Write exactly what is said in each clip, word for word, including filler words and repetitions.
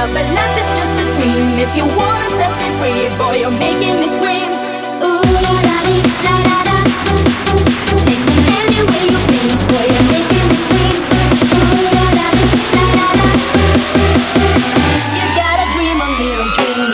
love, but life is just a dream. If you wanna set me free, boy, you're making me scream. Ooh la la la la la. Take me anywhere you please, boy, you're making me scream. Ooh la la la la la. You gotta dream a little dream.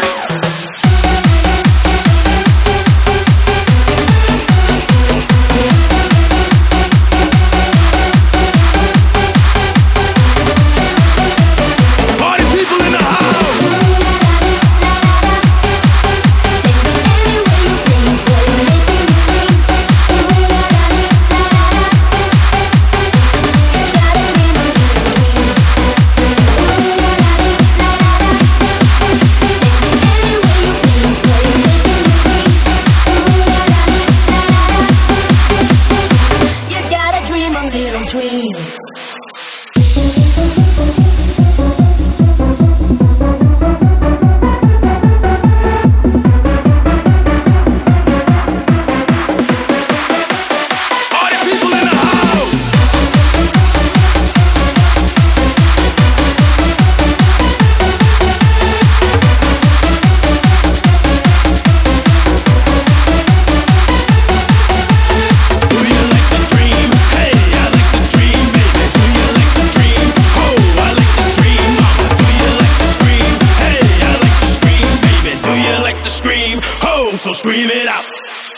Dream. So scream it out.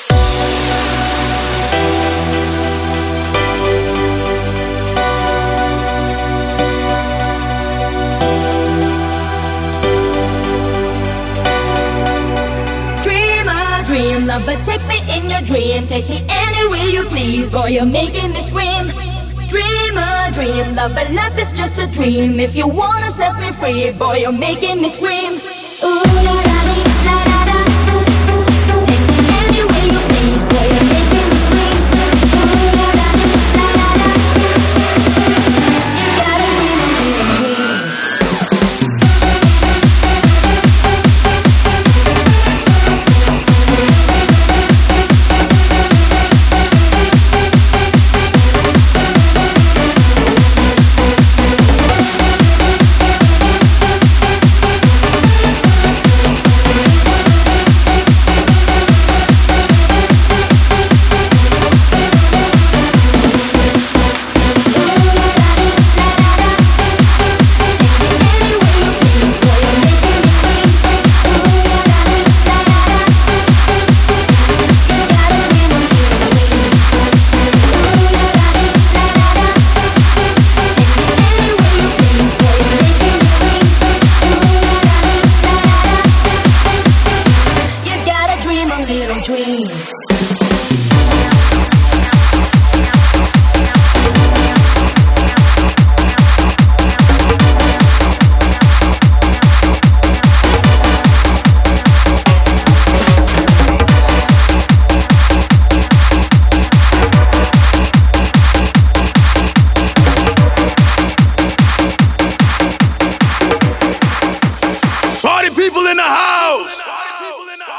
Dreamer, dream lover, take me in your dream. Take me anywhere you please, boy, you're making me scream. Dreamer, dream lover, life is just a dream. If you wanna set me free, boy, you're making me scream. Ooh la la la la la. Dream.